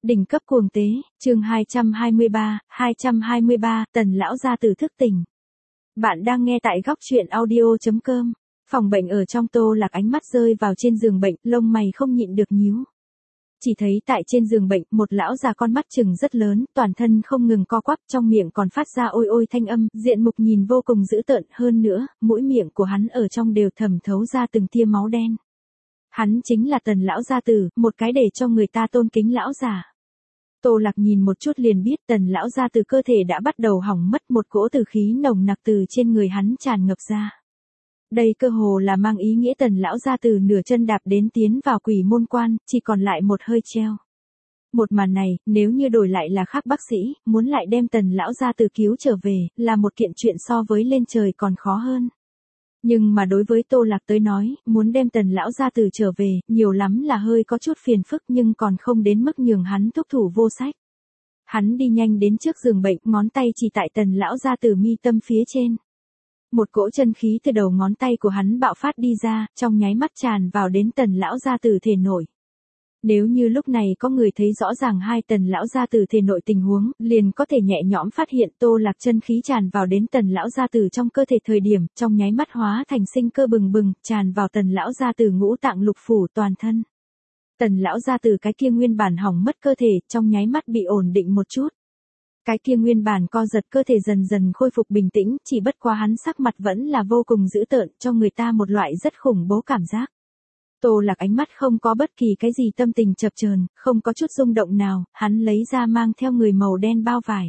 Đỉnh cấp cuồng tế, chương 223, Tần lão gia tử thức tỉnh. Bạn đang nghe tại góc truyện audio.com. Phòng bệnh ở trong Tô Lạc ánh mắt rơi vào trên giường bệnh, lông mày không nhịn được nhíu. Chỉ thấy tại trên giường bệnh, một lão già con mắt trừng rất lớn, toàn thân không ngừng co quắp, trong miệng còn phát ra ôi ôi thanh âm, diện mục nhìn vô cùng dữ tợn, hơn nữa, mũi miệng của hắn ở trong đều thẩm thấu ra từng tia máu đen. Hắn chính là Tần lão gia tử, một cái để cho người ta tôn kính lão già. Tô Lạc nhìn một chút liền biết Tần lão gia tử cơ thể đã bắt đầu hỏng mất, một cỗ tử khí nồng nặc từ trên người hắn tràn ngập ra. Đây cơ hồ là mang ý nghĩa Tần lão gia tử nửa chân đạp đến tiến vào quỷ môn quan, chỉ còn lại một hơi treo. Một màn này, nếu như đổi lại là khác bác sĩ, muốn lại đem Tần lão gia tử cứu trở về, là một kiện chuyện so với lên trời còn khó hơn. Nhưng mà đối với Tô Lạc tới nói, muốn đem Tần lão gia tử trở về, nhiều lắm là hơi có chút phiền phức nhưng còn không đến mức nhường hắn thúc thủ vô sách. Hắn đi nhanh đến trước giường bệnh, ngón tay chỉ tại Tần lão gia tử mi tâm phía trên. Một cỗ chân khí từ đầu ngón tay của hắn bạo phát đi ra, trong nháy mắt tràn vào đến Tần lão gia tử thể nội. Nếu như lúc này có người thấy rõ ràng hai Tần lão gia tử thể nội tình huống, liền có thể nhẹ nhõm phát hiện Tô Lạc chân khí tràn vào đến Tần lão gia tử trong cơ thể thời điểm, trong nháy mắt hóa thành sinh cơ bừng bừng, tràn vào Tần lão gia tử ngũ tạng lục phủ toàn thân. Tần lão gia tử cái kia nguyên bản hỏng mất cơ thể, trong nháy mắt bị ổn định một chút. Cái kia nguyên bản co giật cơ thể dần dần khôi phục bình tĩnh, chỉ bất quá hắn sắc mặt vẫn là vô cùng dữ tợn, cho người ta một loại rất khủng bố cảm giác. Tô Lạc ánh mắt không có bất kỳ cái gì tâm tình chập chờn, không có chút rung động nào, hắn lấy ra mang theo người màu đen bao vải.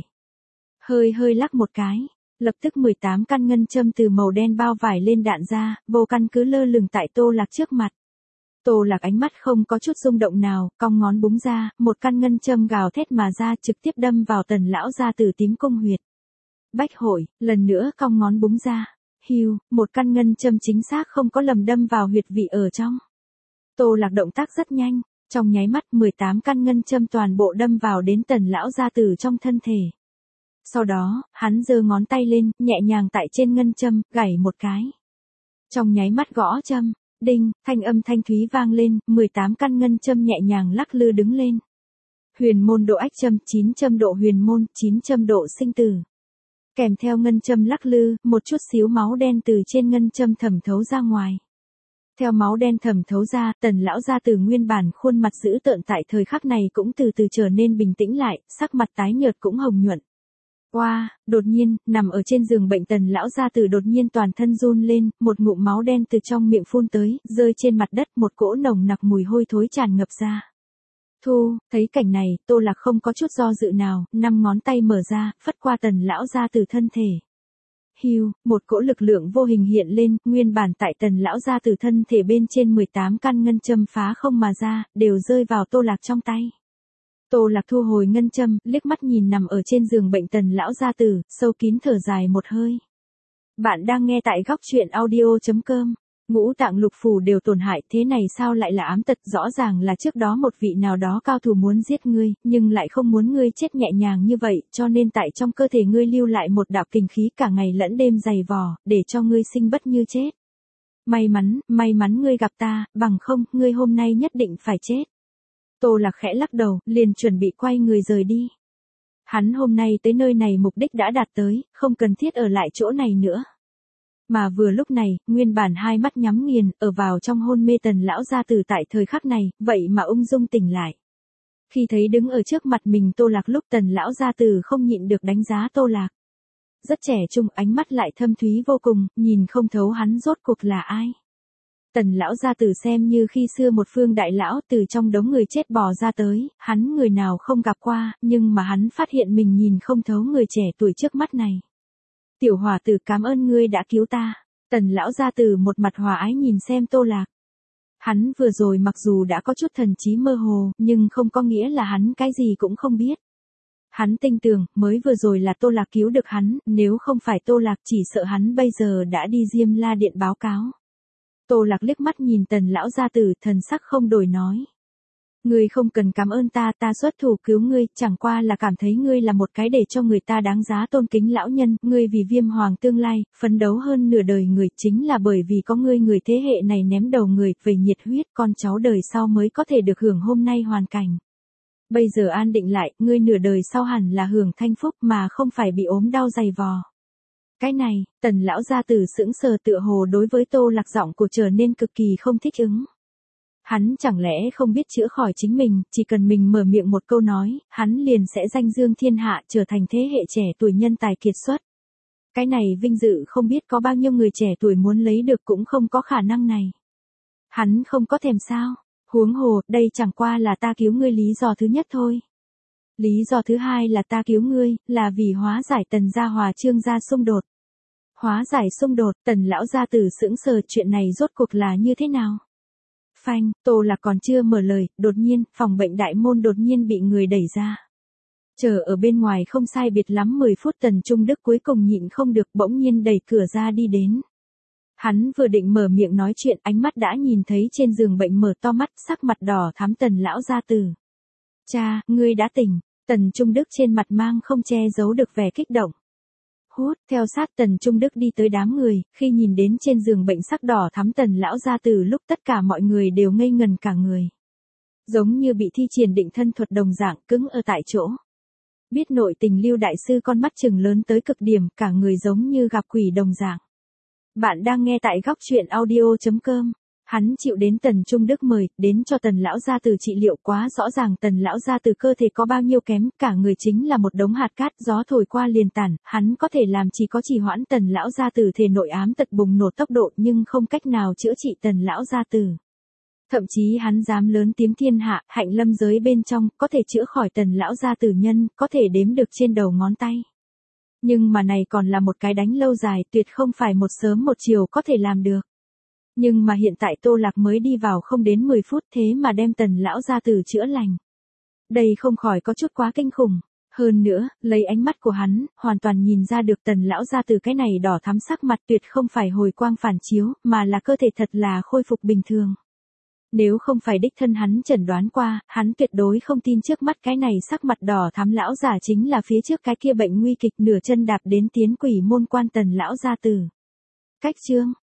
Hơi lắc một cái, lập tức 18 căn ngân châm từ màu đen bao vải lên đạn ra, vô căn cứ lơ lửng tại Tô Lạc trước mặt. Tô Lạc ánh mắt không có chút rung động nào, cong ngón búng ra, một căn ngân châm gào thét mà ra trực tiếp đâm vào Tần lão gia tử tím cung huyệt. Bách hội, lần nữa cong ngón búng ra. Hưu, một căn ngân châm chính xác không có lầm đâm vào huyệt vị ở trong. Tô Lạc động tác rất nhanh, trong nháy mắt 18 căn ngân châm toàn bộ đâm vào đến Tần lão gia tử trong thân thể. Sau đó, hắn giơ ngón tay lên, nhẹ nhàng tại trên ngân châm, gảy một cái. Trong nháy mắt gõ châm, đinh, thanh âm thanh thúy vang lên, 18 căn ngân châm nhẹ nhàng lắc lư đứng lên. Huyền môn độ ách châm, 9 châm độ huyền môn, 9 châm độ sinh tử. Kèm theo ngân châm lắc lư, một chút xíu máu đen từ trên ngân châm thẩm thấu ra ngoài. Theo máu đen thẩm thấu ra, Tần lão gia tử nguyên bản khuôn mặt dữ tợn tại thời khắc này cũng từ từ trở nên bình tĩnh lại, sắc mặt tái nhợt cũng hồng nhuận. Đột nhiên, nằm ở trên giường bệnh Tần lão gia tử đột nhiên toàn thân run lên, một ngụm máu đen từ trong miệng phun tới, rơi trên mặt đất, một cỗ nồng nặc mùi hôi thối tràn ngập ra. Thấy cảnh này, Tô Lạc không có chút do dự nào, 5 ngón tay mở ra, phất qua Tần lão gia tử thân thể. Hưu, một cỗ lực lượng vô hình hiện lên, nguyên bản tại Tần lão gia tử thân thể bên trên 18 căn ngân châm phá không mà ra, đều rơi vào Tô Lạc trong tay. Tô Lạc thu hồi ngân châm, liếc mắt nhìn nằm ở trên giường bệnh Tần lão gia tử, sâu kín thở dài một hơi. Bạn đang nghe tại góc truyện audio.com. Ngũ tạng lục phủ đều tổn hại, thế này sao lại là ám tật, rõ ràng là trước đó một vị nào đó cao thủ muốn giết ngươi, nhưng lại không muốn ngươi chết nhẹ nhàng như vậy, cho nên tại trong cơ thể ngươi lưu lại một đạo kình khí cả ngày lẫn đêm dày vò, để cho ngươi sinh bất như chết. May mắn ngươi gặp ta, bằng không, ngươi hôm nay nhất định phải chết. Tô Lạc khẽ lắc đầu, liền chuẩn bị quay người rời đi. Hắn hôm nay tới nơi này mục đích đã đạt tới, không cần thiết ở lại chỗ này nữa. Mà vừa lúc này, nguyên bản hai mắt nhắm nghiền, ở vào trong hôn mê Tần lão gia tử tại thời khắc này, vậy mà ung dung tỉnh lại. Khi thấy đứng ở trước mặt mình Tô Lạc lúc Tần lão gia tử không nhịn được đánh giá Tô Lạc. Rất trẻ trung, ánh mắt lại thâm thúy vô cùng, nhìn không thấu hắn rốt cuộc là ai. Tần lão gia tử xem như khi xưa một phương đại lão từ trong đống người chết bò ra tới, hắn người nào không gặp qua, nhưng mà hắn phát hiện mình nhìn không thấu người trẻ tuổi trước mắt này. Tiểu hòa tử, cảm ơn ngươi đã cứu ta. Tần lão gia tử một mặt hòa ái nhìn xem Tô Lạc. Hắn vừa rồi mặc dù đã có chút thần trí mơ hồ, nhưng không có nghĩa là hắn cái gì cũng không biết. Hắn tin tưởng, mới vừa rồi là Tô Lạc cứu được hắn, nếu không phải Tô Lạc chỉ sợ hắn bây giờ đã đi Diêm La Điện báo cáo. Tô Lạc liếc mắt nhìn Tần lão gia tử, thần sắc không đổi nói. Ngươi không cần cảm ơn ta xuất thủ cứu ngươi, chẳng qua là cảm thấy ngươi là một cái để cho người ta đáng giá tôn kính lão nhân, ngươi vì Viêm Hoàng tương lai, phấn đấu hơn nửa đời người, chính là bởi vì có ngươi người thế hệ này ném đầu người, về nhiệt huyết, con cháu đời sau mới có thể được hưởng hôm nay hoàn cảnh. Bây giờ an định lại, ngươi nửa đời sau hẳn là hưởng thanh phúc mà không phải bị ốm đau dày vò. Cái này, Tần lão gia tử sững sờ tựa hồ đối với Tô Lạc giọng của trở nên cực kỳ không thích ứng. Hắn chẳng lẽ không biết chữa khỏi chính mình, chỉ cần mình mở miệng một câu nói, hắn liền sẽ danh dương thiên hạ trở thành thế hệ trẻ tuổi nhân tài kiệt xuất. Cái này vinh dự không biết có bao nhiêu người trẻ tuổi muốn lấy được cũng không có khả năng này. Hắn không có thèm sao, huống hồ, đây chẳng qua là ta cứu ngươi lý do thứ nhất thôi. Lý do thứ hai là ta cứu ngươi, là vì hóa giải Tần gia hòa Trương gia xung đột. Hóa giải xung đột, Tần lão gia tử sững sờ, chuyện này rốt cuộc là như thế nào? Phanh, Tô Lạc còn chưa mở lời, đột nhiên, phòng bệnh đại môn đột nhiên bị người đẩy ra. Chờ ở bên ngoài không sai biệt lắm 10 phút Tần Trung Đức cuối cùng nhịn không được bỗng nhiên đẩy cửa ra đi đến. Hắn vừa định mở miệng nói chuyện, ánh mắt đã nhìn thấy trên giường bệnh mở to mắt, sắc mặt đỏ thắm Tần lão gia tử. Cha, ngươi đã tỉnh. Tần Trung Đức trên mặt mang không che giấu được vẻ kích động. Hút, theo sát Tần Trung Đức đi tới đám người, khi nhìn đến trên giường bệnh sắc đỏ thắm Tần lão gia tử lúc tất cả mọi người đều ngây ngần cả người. Giống như bị thi triển định thân thuật đồng dạng cứng ở tại chỗ. Biết nội tình Lưu đại sư con mắt trừng lớn tới cực điểm, cả người giống như gặp quỷ đồng dạng. Bạn đang nghe tại góc truyện audio.com. Hắn chịu đến Tần Trung Đức mời, đến cho Tần lão gia tử trị liệu, quá rõ ràng Tần lão gia tử cơ thể có bao nhiêu kém, cả người chính là một đống hạt cát, gió thổi qua liền tản, hắn có thể làm chỉ có trì hoãn Tần lão gia tử thể nội ám tật bùng nổ tốc độ, nhưng không cách nào chữa trị Tần lão gia tử. Thậm chí hắn dám lớn tiếng thiên hạ, hạnh lâm giới bên trong, có thể chữa khỏi Tần lão gia tử nhân, có thể đếm được trên đầu ngón tay. Nhưng mà này còn là một cái đánh lâu dài, tuyệt không phải một sớm một chiều có thể làm được. Nhưng mà hiện tại Tô Lạc mới đi vào không đến 10 phút thế mà đem Tần lão gia tử chữa lành. Đây không khỏi có chút quá kinh khủng. Hơn nữa, lấy ánh mắt của hắn, hoàn toàn nhìn ra được Tần lão gia tử cái này đỏ thắm sắc mặt tuyệt không phải hồi quang phản chiếu, mà là cơ thể thật là khôi phục bình thường. Nếu không phải đích thân hắn chẩn đoán qua, hắn tuyệt đối không tin trước mắt cái này sắc mặt đỏ thắm lão giả chính là phía trước cái kia bệnh nguy kịch nửa chân đạp đến tiến quỷ môn quan Tần lão gia tử. Cách chương